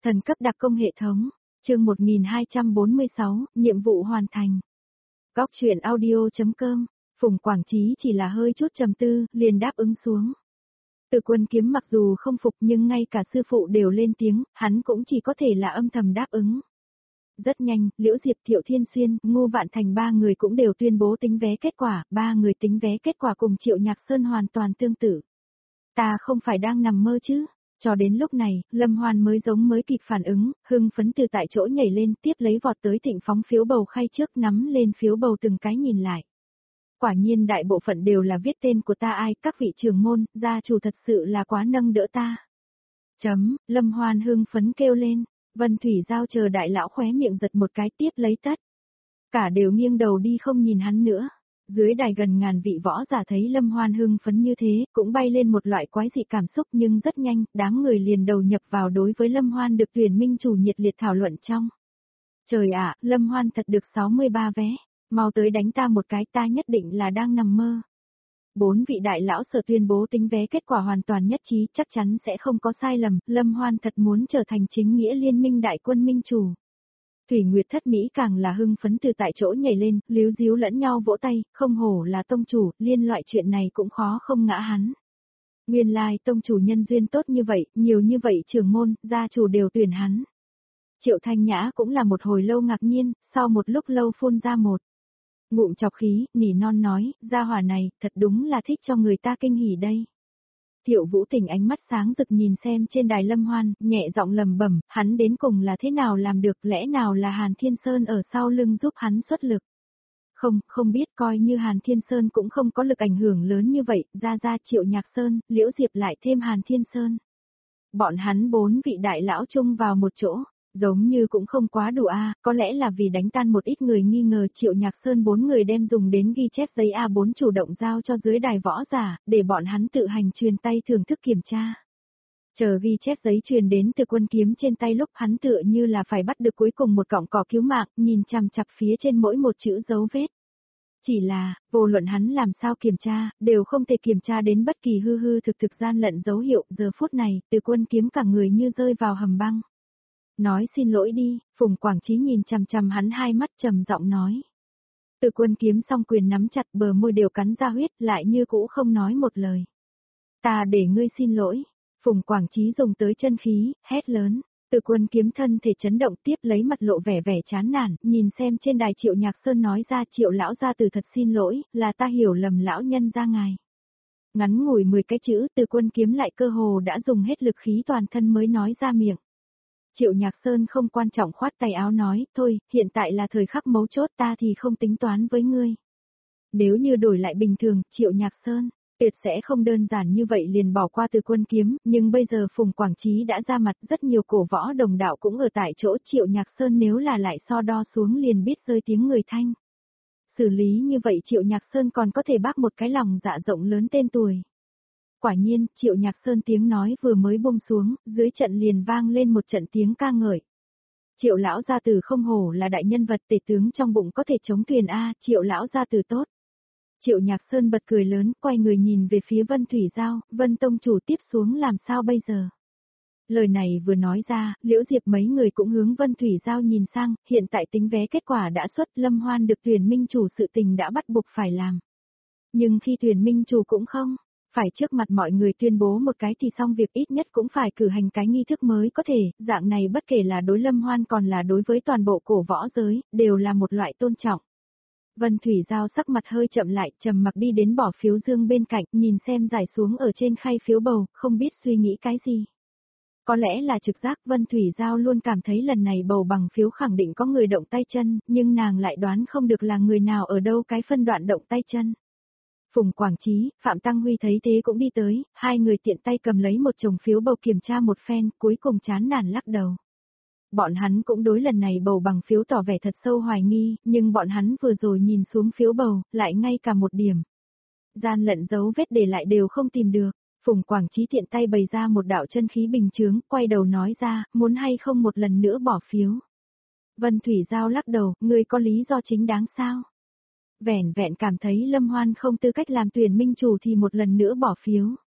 Thần cấp đặc công hệ thống, chương 1246, nhiệm vụ hoàn thành. Góc truyện audio.com, Phùng Quảng Chí chỉ là hơi chút trầm tư, liền đáp ứng xuống. Từ Quân Kiếm mặc dù không phục nhưng ngay cả sư phụ đều lên tiếng, hắn cũng chỉ có thể là âm thầm đáp ứng. Rất nhanh, Liễu Diệp, Thiệu Thiên Xuyên, Ngô Vạn Thành ba người cũng đều tuyên bố tính vé kết quả, ba người tính vé kết quả cùng Triệu Nhạc Sơn hoàn toàn tương tự. Ta không phải đang nằm mơ chứ? Cho đến lúc này, Lâm Hoan mới kịp phản ứng, hưng phấn từ tại chỗ nhảy lên, tiếp lấy vọt tới Thịnh phóng phiếu bầu khay trước, nắm lên phiếu bầu từng cái nhìn lại. Quả nhiên đại bộ phận đều là viết tên của ta ai, các vị trưởng môn, gia chủ thật sự là quá nâng đỡ ta. Lâm Hoan hưng phấn kêu lên, Vân Thủy Giao chờ đại lão khóe miệng giật một cái, tiếp lấy tất. Cả đều nghiêng đầu đi không nhìn hắn nữa. Dưới đài gần ngàn vị võ giả thấy Lâm Hoan hưng phấn như thế, cũng bay lên một loại quái dị cảm xúc, nhưng rất nhanh, đám người liền đầu nhập vào đối với Lâm Hoan được tuyển minh chủ nhiệt liệt thảo luận trong. Trời ạ, Lâm Hoan thật được 63 vé, mau tới đánh ta một cái, ta nhất định là đang nằm mơ. 4 vị đại lão sở tuyên bố tính vé kết quả hoàn toàn nhất trí, chắc chắn sẽ không có sai lầm, Lâm Hoan thật muốn trở thành chính nghĩa liên minh đại quân minh chủ. Thủy Nguyệt Thất Mỹ càng là hưng phấn từ tại chỗ nhảy lên, líu díu lẫn nhau vỗ tay, không hổ là tông chủ, liên loại chuyện này cũng khó không ngã hắn. Nguyên lai tông chủ nhân duyên tốt như vậy, nhiều như vậy trưởng môn, gia chủ đều tuyển hắn. Triệu Thanh Nhã cũng là một hồi lâu ngạc nhiên, sau một lúc lâu phun ra một ngụm chọc khí, nỉ non nói, gia hỏa này, thật đúng là thích cho người ta kinh hỉ đây. Thiệu Vũ Tình ánh mắt sáng rực nhìn xem trên đài Lâm Hoan, nhẹ giọng lầm bẩm, hắn đến cùng là thế nào làm được, lẽ nào là Hàn Thiên Sơn ở sau lưng giúp hắn xuất lực. Không biết, coi như Hàn Thiên Sơn cũng không có lực ảnh hưởng lớn như vậy, ra Triệu Nhạc Sơn, Liễu Diệp lại thêm Hàn Thiên Sơn. Bọn hắn 4 vị đại lão chung vào một chỗ. Giống như cũng không quá đủ có lẽ là vì đánh tan một ít người nghi ngờ Triệu Nhạc Sơn 4 người đem dùng đến ghi chép giấy A4 chủ động giao cho dưới đài võ giả, để bọn hắn tự hành truyền tay thưởng thức kiểm tra. Chờ ghi chép giấy truyền đến từ Quân Kiếm trên tay lúc hắn tựa như là phải bắt được cuối cùng một cọng cỏ cứu mạng, nhìn chằm chằm phía trên mỗi một chữ dấu vết. Chỉ là, vô luận hắn làm sao kiểm tra, đều không thể kiểm tra đến bất kỳ hư thực gian lận dấu hiệu, giờ phút này, từ Quân Kiếm cả người như rơi vào hầm băng. Nói xin lỗi đi, Phùng Quảng Chí nhìn chằm hắn hai mắt trầm giọng nói. Từ Quân Kiếm song quyền nắm chặt, bờ môi đều cắn ra huyết, lại như cũ không nói một lời. Ta để ngươi xin lỗi. Phùng Quảng Chí dùng tới chân khí, hét lớn. Từ Quân Kiếm thân thể chấn động, tiếp lấy mặt lộ vẻ chán nản, nhìn xem trên đài Triệu Nhạc Sơn nói ra, Triệu lão gia từ thật xin lỗi, là ta hiểu lầm lão nhân gia ngài. Ngắn ngủi 10 cái chữ, Từ Quân Kiếm lại cơ hồ đã dùng hết lực khí toàn thân mới nói ra miệng. Triệu Nhạc Sơn không quan trọng khoát tay áo nói, thôi, hiện tại là thời khắc mấu chốt, ta thì không tính toán với ngươi. Nếu như đổi lại bình thường, Triệu Nhạc Sơn, tuyệt sẽ không đơn giản như vậy liền bỏ qua Từ Quân Kiếm, nhưng bây giờ Phùng Quảng Chí đã ra mặt, rất nhiều cổ võ đồng đạo cũng ở tại chỗ, Triệu Nhạc Sơn nếu là lại so đo xuống liền biết rơi tiếng người thanh. Xử lý như vậy Triệu Nhạc Sơn còn có thể bác một cái lòng dạ rộng lớn tên tuổi. Quả nhiên, Triệu Nhạc Sơn tiếng nói vừa mới buông xuống, dưới trận liền vang lên một trận tiếng ca ngợi. Triệu lão gia tử không hổ là đại nhân vật, tể tướng trong bụng có thể chống thuyền Triệu lão gia tử tốt. Triệu Nhạc Sơn bật cười lớn, quay người nhìn về phía Vân Thủy Giao, Vân tông chủ tiếp xuống làm sao bây giờ. Lời này vừa nói ra, Liễu Diệp mấy người cũng hướng Vân Thủy Giao nhìn sang, hiện tại tính vé kết quả đã xuất, Lâm Hoan được tuyển minh chủ sự tình đã bắt buộc phải làm. Nhưng khi tuyển minh chủ cũng không phải trước mặt mọi người tuyên bố một cái thì xong việc, ít nhất cũng phải cử hành cái nghi thức mới có thể, dạng này bất kể là đối Lâm Hoan còn là đối với toàn bộ cổ võ giới, đều là một loại tôn trọng. Vân Thủy Giao sắc mặt hơi chậm lại, trầm mặc đi đến bỏ phiếu dương bên cạnh, nhìn xem giải xuống ở trên khay phiếu bầu, không biết suy nghĩ cái gì. Có lẽ là trực giác, Vân Thủy Giao luôn cảm thấy lần này bầu bằng phiếu khẳng định có người động tay chân, nhưng nàng lại đoán không được là người nào ở đâu cái phân đoạn động tay chân. Phùng Quảng Chí, Phạm Tăng Huy thấy thế cũng đi tới, hai người tiện tay cầm lấy một chồng phiếu bầu kiểm tra một phen, cuối cùng chán nản lắc đầu. Bọn hắn cũng đối lần này bầu bằng phiếu tỏ vẻ thật sâu hoài nghi, nhưng bọn hắn vừa rồi nhìn xuống phiếu bầu, lại ngay cả một điểm gian lận dấu vết để lại đều không tìm được. Phùng Quảng Chí tiện tay bày ra một đạo chân khí bình chướng, quay đầu nói ra, muốn hay không một lần nữa bỏ phiếu. Vân Thủy Giao lắc đầu, ngươi có lý do chính đáng sao? Vẻn vẹn cảm thấy Lâm Hoan không tư cách làm tuyển minh chủ thì một lần nữa bỏ phiếu.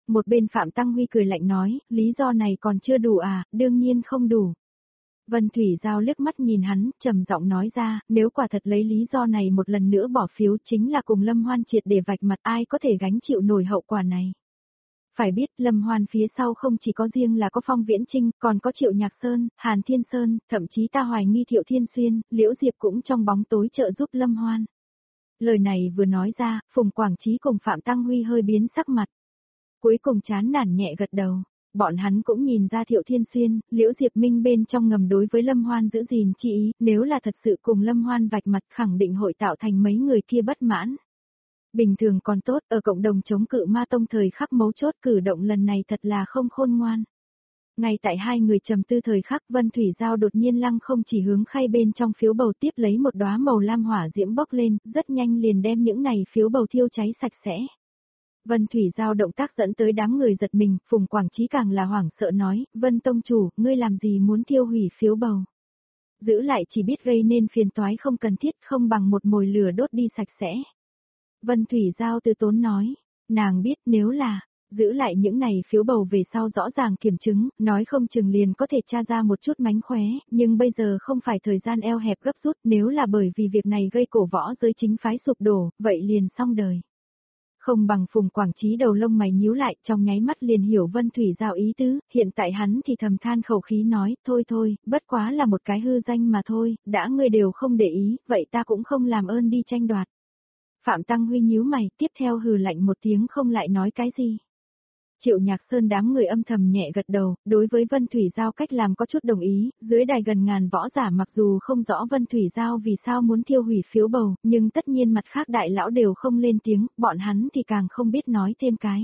Một bên Phạm Tăng Huy cười lạnh nói, lý do này còn chưa đủ à, đương nhiên không đủ. Vân Thủy Giao liếc mắt nhìn hắn, trầm giọng nói ra, nếu quả thật lấy lý do này một lần nữa bỏ phiếu chính là cùng Lâm Hoan triệt để vạch mặt, ai có thể gánh chịu nổi hậu quả này. Phải biết Lâm Hoan phía sau không chỉ có riêng là có Phong Viễn Trinh, còn có Triệu Nhạc Sơn, Hàn Thiên Sơn, thậm chí ta hoài nghi Thiệu Thiên Xuyên, Liễu Diệp cũng trong bóng tối trợ giúp Lâm Hoan. Lời này vừa nói ra, Phùng Quảng Chí cùng Phạm Tăng Huy hơi biến sắc mặt. Cuối cùng chán nản nhẹ gật đầu. Bọn hắn cũng nhìn ra Thiệu Thiên Xuyên, Liễu Diệp Minh bên trong ngầm đối với Lâm Hoan giữ gìn chi ý, nếu là thật sự cùng Lâm Hoan vạch mặt khẳng định hội tạo thành mấy người kia bất mãn. Bình thường còn tốt, ở cộng đồng chống cự ma tông thời khắc mấu chốt cử động lần này thật là không khôn ngoan. Ngay tại hai người trầm tư thời khắc, Vân Thủy Giao đột nhiên lăng không chỉ hướng khay bên trong phiếu bầu tiếp lấy một đóa màu lam hỏa diễm bốc lên, rất nhanh liền đem những này phiếu bầu thiêu cháy sạch sẽ. Vân Thủy Giao động tác dẫn tới đám người giật mình, Phùng Quảng Chí càng là hoảng sợ nói, Vân Tông Chủ, ngươi làm gì muốn thiêu hủy phiếu bầu. Giữ lại chỉ biết gây nên phiền toái không cần thiết, không bằng một mồi lửa đốt đi sạch sẽ. Vân Thủy Giao từ tốn nói, nàng biết nếu là, giữ lại những này phiếu bầu về sau rõ ràng kiểm chứng, nói không chừng liền có thể tra ra một chút mánh khóe, nhưng bây giờ không phải thời gian eo hẹp gấp rút, nếu là bởi vì việc này gây cổ võ giới chính phái sụp đổ, vậy liền xong đời. Không bằng Phùng Quảng Chí đầu lông mày nhíu lại, trong nháy mắt liền hiểu Vân Thủy Giao ý tứ, hiện tại hắn thì thầm than khẩu khí nói, thôi, bất quá là một cái hư danh mà thôi, đã ngươi đều không để ý, vậy ta cũng không làm ơn đi tranh đoạt. Phạm Tăng Huy nhíu mày, tiếp theo hừ lạnh một tiếng không lại nói cái gì. Triệu Nhạc Sơn đám người âm thầm nhẹ gật đầu, đối với Vân Thủy Giao cách làm có chút đồng ý, dưới đài gần ngàn võ giả mặc dù không rõ Vân Thủy Giao vì sao muốn thiêu hủy phiếu bầu, nhưng tất nhiên mặt khác đại lão đều không lên tiếng, bọn hắn thì càng không biết nói thêm cái.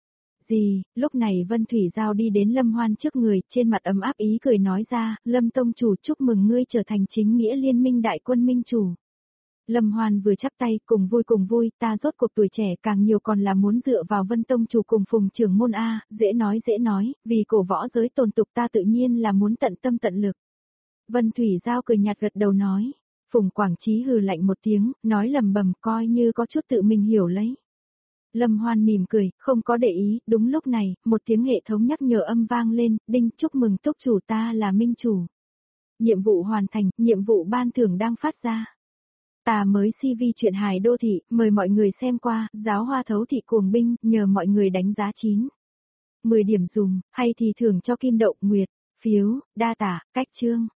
Gì, lúc này Vân Thủy Giao đi đến Lâm Hoan trước người, trên mặt ấm áp ý cười nói ra, Lâm Tông Chủ chúc mừng ngươi trở thành chính nghĩa liên minh đại quân minh chủ. Lâm Hoan vừa chắp tay, cùng vui, ta rốt cuộc tuổi trẻ càng nhiều còn là muốn dựa vào Vân Tông Chủ cùng Phùng trưởng môn A, dễ nói, vì cổ võ giới tồn tục ta tự nhiên là muốn tận tâm tận lực. Vân Thủy Giao cười nhạt gật đầu nói, Phùng Quảng Chí hừ lạnh một tiếng, nói lầm bầm coi như có chút tự mình hiểu lấy. Lâm Hoan mỉm cười, không có để ý, đúng lúc này, một tiếng hệ thống nhắc nhở âm vang lên, đinh chúc mừng túc chủ ta là minh chủ. Nhiệm vụ hoàn thành, nhiệm vụ ban thưởng đang phát ra. Ta mới CV truyện hài đô thị, mời mọi người xem qua, giáo hoa thấu thị cuồng binh, nhờ mọi người đánh giá 9. 10 điểm dùng, hay thì thưởng cho kim đậu nguyệt, phiếu, đa tả, cách chương.